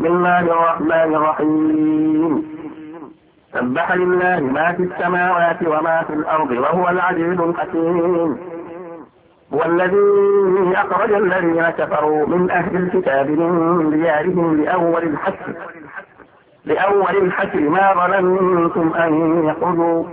بسم الله الرحمن الرحيم. سبح لله ما في السماوات وما في الأرض وهو العزيز الحكيم. هو الذي أخرج الذين كفروا من أهل الكتاب من ديارهم لأول الحشر ما ظننتم أن يخرجوا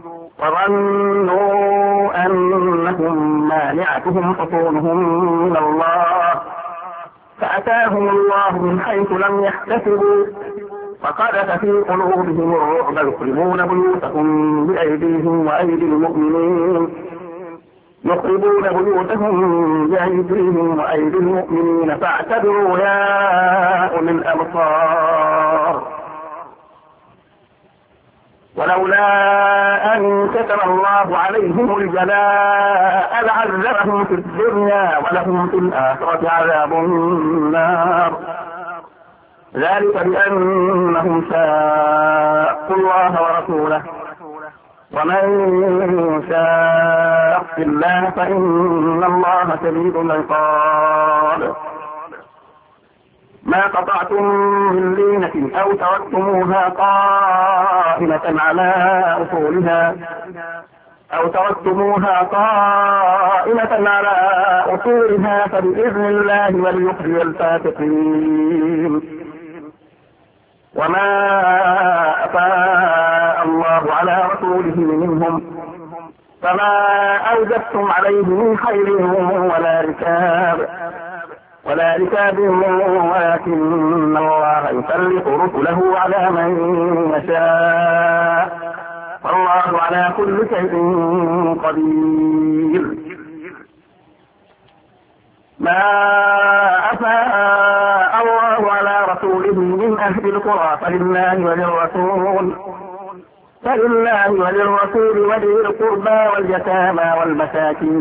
وظنوا أنهم مانعتهم حصونهم من الله فأتاهم الله من حيث لم يحتسبوا فقذف في قلوبهم الرعب يخربون بيوتهم بأيديهم وأيدي المؤمنين فاعتبروا يا أولي الأبصار. ولولا أن كتب الله عليهم الجلاء لعذبهم في الدنيا ولهم في الآخرة عذاب النار ذلك بأنهم شاقوا الله ورسوله ومن شاق الله فإن الله شديد العقاب. ما قطعتم من لينة أو تركتموها قائمة على أصولها فبإذن الله وليخزي الفاسقين. وما أفاء الله على رسوله منهم فما أوجبتم عليه من خير ولا ركاب ولكن الله يسلط رسله على من يشاء والله على كل شيء قدير. ما أفاء الله على رسوله من أهل القرى فلله وللرسول وذي القربى واليتامى والمساكين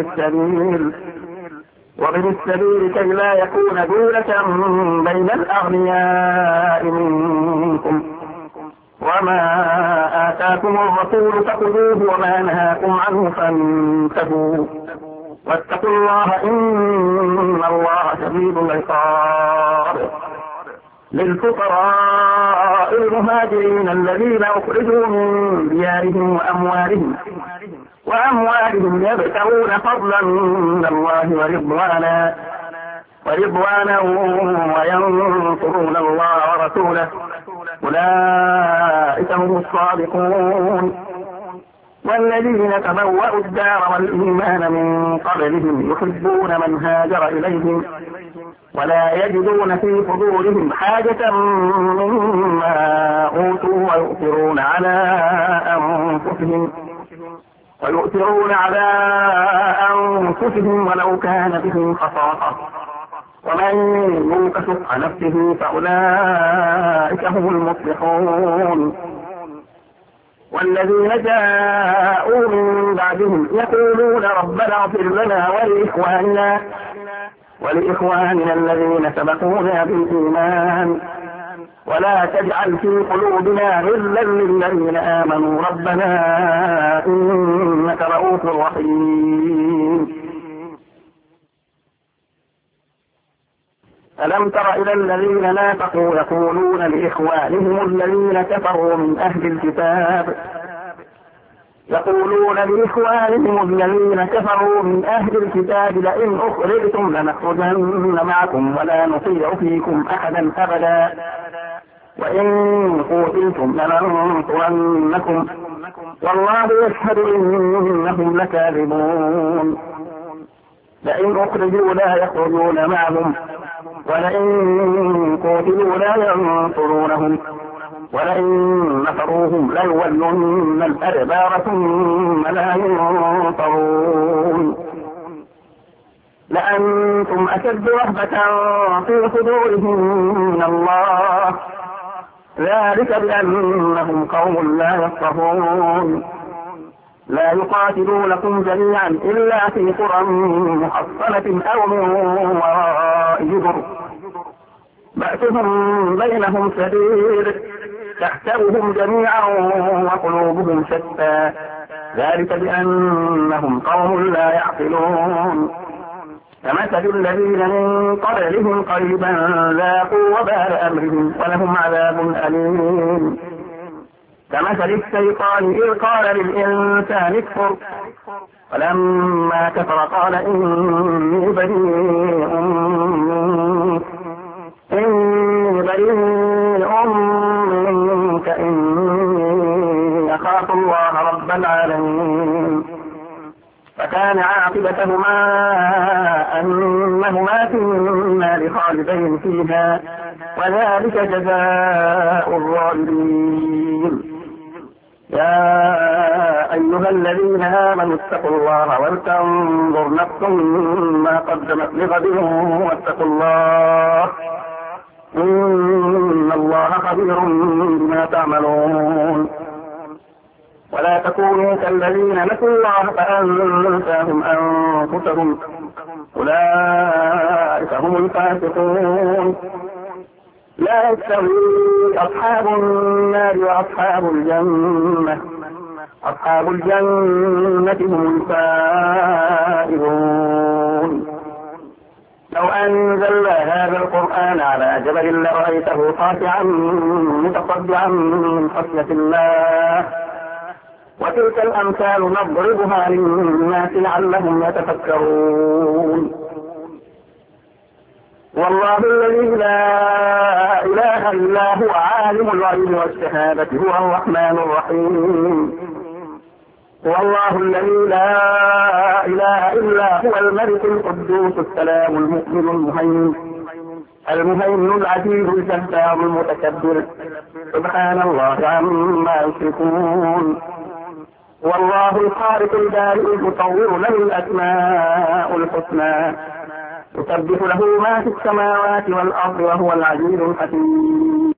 وابن السبيل كي لا يكون دولة بين الأغنياء منكم وما آتاكم الرسول فخذوه وما نهاكم عنه فانتهوا واتقوا الله إن الله شديد العقاب. للفقراء المهاجرين الذين أخرجوا من ديارهم وأموالهم يبتغون فضلا من الله ورضوانا وينصرون الله ورسوله أولئك هم الصادقون. والذين تبوأوا الدار والإيمان من قبلهم يحبون من هاجر إليهم ولا يجدون في صدورهم حاجة مما أوتوا ويؤثرون على أنفسهم ولو كان بهم خصاصة ومن يوق شح نفسه فأولئك هم المفلحون. والذين جاءوا من بعدهم يقولون ربنا اغفر لنا ولإخواننا الذين سبقونا بالإيمان ولا تجعل في قلوبنا غلا للذين آمنوا ربنا إنك رؤوف رحيم. ألم تر إلى الذين نافقوا يقولون لإخوانهم الذين كفروا من أهل الكتاب لئن أخرجتم لنخرجن معكم ولا نطيع فيكم أحدا أبدا وإن قتلتم لننصرنكم والله يشهد إنهم لكاذبون. لئن أخرجوا لا يخرجون معهم ولئن قتلوا لا ينصرونهم ولئن نصروهم ليولن الأدبار ثم لا ينصرون. لأنتم أشد رهبة في صدورهم من الله ذلك بأنهم قوم لا يفقهون. لا يقاتلونكم جميعا إلا في قرى محصنة أو من وراء جدر بأسهم بينهم شديد تحسبهم جميعا وقلوبهم شتى ذلك بأنهم قوم لا يعقلون. كمثل الذين من قبلهم قريبا ذاقوا وبال أمرهم ولهم عذاب أليم. كمثل الشيطان إذ قال للإنسان اكفر فلما كفر قال إني بريء منك إني أخاف الله رب العالمين. فكان عاقبتهما أنهما في النار خالدين فيها وذلك جزاء الظالمين. يا أيها الذين آمنوا اتقوا الله ولتنظر نفس ما قدمت لغد واتقوا الله إن الله خبير بما تعملون. ولا تكونوا كالذين نسوا الله فأنساهم أنفسهم أولئك هم الفاسقون. لا يستوي أصحاب النار وأصحاب الجنة أصحاب الجنة هم الفائزون. لو أنزلنا هذا القرآن على جبل لرأيته خاشعا متصدعا من خشية الله وتلك الأمثال نضربها للناس لعلهم يتفكرون. والله الذي لا إله إلا هو عالم الغيب والشهادة هو الرحمن الرحيم. والله الذي لا إله إلا هو الملك القدوس السلام المؤمن المهيمن العزيز الجبار المتكبر سبحان الله عما يشركون. والله الخالق البارئ المصور له الأسماء الحسنى يسبح له ما في السماوات والأرض وهو العزيز الحكيم.